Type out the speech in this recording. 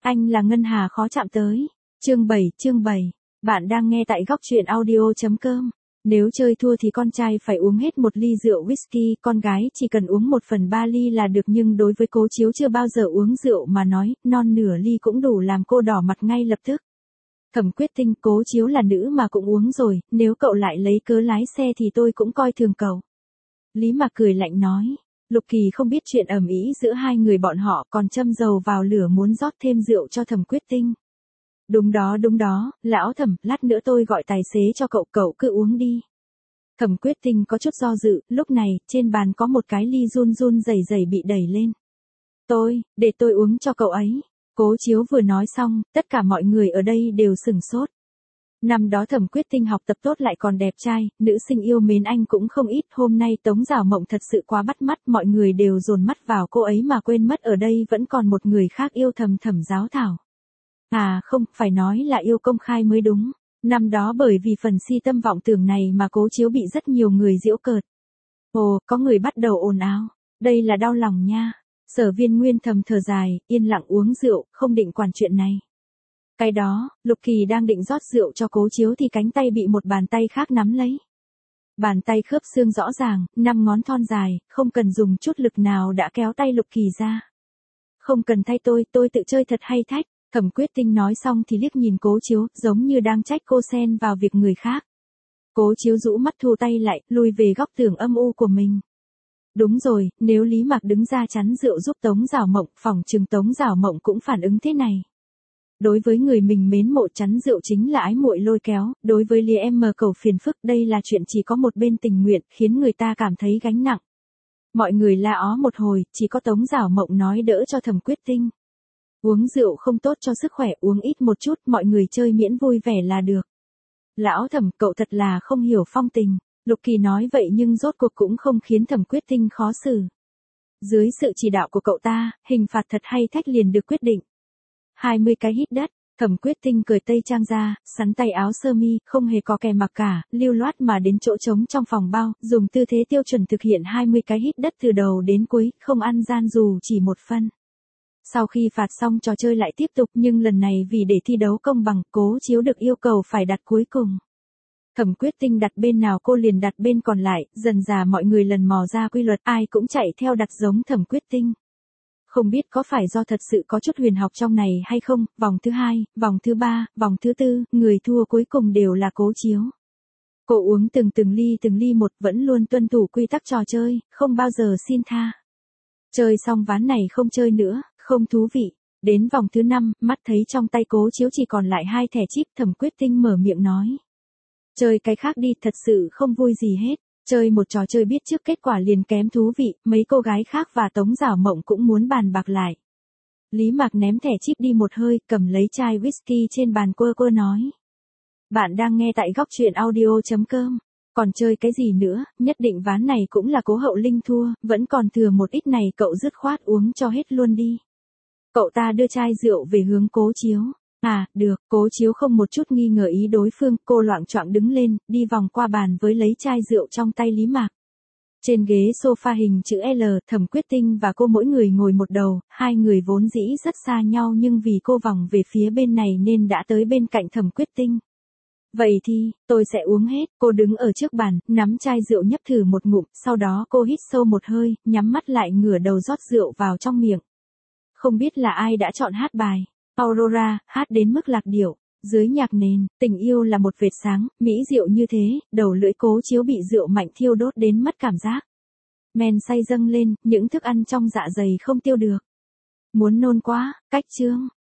Anh là Ngân Hà khó chạm tới. Chương 7. Bạn đang nghe tại góc truyện audio.com. Nếu chơi thua thì con trai phải uống hết một ly rượu whisky, con gái chỉ cần uống 1/3 ly là được, nhưng đối với Cố Chiếu chưa bao giờ uống rượu mà nói, non nửa ly cũng đủ làm cô đỏ mặt ngay lập tức. Thẩm Quyết Tinh, Cố Chiếu là nữ mà cũng uống rồi, nếu cậu lại lấy cớ lái xe thì tôi cũng coi thường cậu. Lý Mạc cười lạnh nói. Lục Kỳ không biết chuyện ầm ĩ giữa hai người bọn họ, còn châm dầu vào lửa muốn rót thêm rượu cho Thẩm Quyết Tinh. Đúng đó, lão Thẩm, lát nữa tôi gọi tài xế cho cậu cứ uống đi. Thẩm Quyết Tinh có chút do dự, lúc này, trên bàn có một cái ly run rẩy bị đẩy lên. Để tôi uống cho cậu ấy. Cố Chiếu vừa nói xong, tất cả mọi người ở đây đều sửng sốt. Năm đó Thẩm Quyết Tinh học tập tốt lại còn đẹp trai, nữ sinh yêu mến anh cũng không ít, hôm nay Tống Giảo Mộng thật sự quá bắt mắt, mọi người đều dồn mắt vào cô ấy mà quên mất ở đây vẫn còn một người khác yêu thầm Thẩm Giáo Thảo. À không, phải nói là yêu công khai mới đúng. Năm đó bởi vì phần si tâm vọng tưởng này mà Cố Chiếu bị rất nhiều người giễu cợt. Ồ, có người bắt đầu ồn ào. Đây là đau lòng nha. Sở Viên Nguyên thầm thở dài, yên lặng uống rượu, không định quản chuyện này. Cái đó, Lục Kỳ đang định rót rượu cho Cố Chiếu thì cánh tay bị một bàn tay khác nắm lấy. Bàn tay khớp xương rõ ràng, 5 ngón thon dài, không cần dùng chút lực nào đã kéo tay Lục Kỳ ra. Không cần thay tôi tự chơi thật hay thách. Thẩm Quyết Tinh nói xong thì liếc nhìn Cố Chiếu, giống như đang trách cô xen vào việc người khác. Cố Chiếu rũ mắt thu tay lại, lùi về góc tường âm u của mình. Đúng rồi, nếu Lý Mạc đứng ra chắn rượu giúp Tống Giảo Mộng, phỏng chừng Tống Giảo Mộng cũng phản ứng thế này. Đối với người mình mến mộ chắn rượu chính là ái muội lôi kéo, đối với Lý Em cầu phiền phức, đây là chuyện chỉ có một bên tình nguyện, khiến người ta cảm thấy gánh nặng. Mọi người la ó một hồi, chỉ có Tống Giảo Mộng nói đỡ cho Thẩm Quyết Tinh. Uống rượu không tốt cho sức khỏe, uống ít một chút, mọi người chơi miễn vui vẻ là được. Lão Thẩm, cậu thật là không hiểu phong tình. Lục Kỳ nói vậy nhưng rốt cuộc cũng không khiến Thẩm Quyết Tinh khó xử. Dưới sự chỉ đạo của cậu ta, hình phạt thật hay thách liền được quyết định. 20 cái hít đất, Thẩm Quyết Tinh cởi tây trang ra, sắn tay áo sơ mi, không hề có kè mặc cả, lưu loát mà đến chỗ trống trong phòng bao, dùng tư thế tiêu chuẩn thực hiện 20 cái hít đất từ đầu đến cuối, không ăn gian dù chỉ một phân. Sau khi phạt xong trò chơi lại tiếp tục, nhưng lần này vì để thi đấu công bằng, Cố Chiếu được yêu cầu phải đặt cuối cùng. Thẩm Quyết Tinh đặt bên nào cô liền đặt bên còn lại, dần dà mọi người lần mò ra quy luật, ai cũng chạy theo đặt giống Thẩm Quyết Tinh. Không biết có phải do thật sự có chút huyền học trong này hay không, vòng thứ 2, vòng thứ 3, vòng thứ 4, người thua cuối cùng đều là Cố Chiếu. Cô uống từng ly một, vẫn luôn tuân thủ quy tắc trò chơi, không bao giờ xin tha. Chơi xong ván này không chơi nữa, không thú vị. Đến vòng thứ 5, mắt thấy trong tay Cố Chiếu chỉ còn lại 2 thẻ chip, Thẩm Quyết Tinh mở miệng nói. Chơi cái khác đi, thật sự không vui gì hết. Chơi một trò chơi biết trước kết quả liền kém thú vị, mấy cô gái khác và Tống Giảo Mộng cũng muốn bàn bạc lại. Lý Mạc ném thẻ chip đi một hơi, cầm lấy chai whisky trên bàn quơ nói. Bạn đang nghe tại góc truyện audio.com. Còn chơi cái gì nữa, nhất định ván này cũng là Cố Hậu Linh thua, vẫn còn thừa một ít này, cậu dứt khoát uống cho hết luôn đi. Cậu ta đưa chai rượu về hướng Cố Chiếu. À, được, Cố Chiếu không một chút nghi ngờ ý đối phương, cô loạng choạng đứng lên, đi vòng qua bàn với lấy chai rượu trong tay Lý Mạc. Trên ghế sofa hình chữ L, Thẩm Quyết Tinh và cô mỗi người ngồi một đầu, hai người vốn dĩ rất xa nhau nhưng vì cô vòng về phía bên này nên đã tới bên cạnh Thẩm Quyết Tinh. Vậy thì, tôi sẽ uống hết, cô đứng ở trước bàn, nắm chai rượu nhấp thử một ngụm, sau đó cô hít sâu một hơi, nhắm mắt lại ngửa đầu rót rượu vào trong miệng. Không biết là ai đã chọn hát bài Aurora, hát đến mức lạc điệu. Dưới nhạc nền, tình yêu là một vệt sáng, mỹ diệu như thế, đầu lưỡi Cố Chiếu bị rượu mạnh thiêu đốt đến mất cảm giác. Men say dâng lên, những thức ăn trong dạ dày không tiêu được. Muốn nôn quá, cách chương.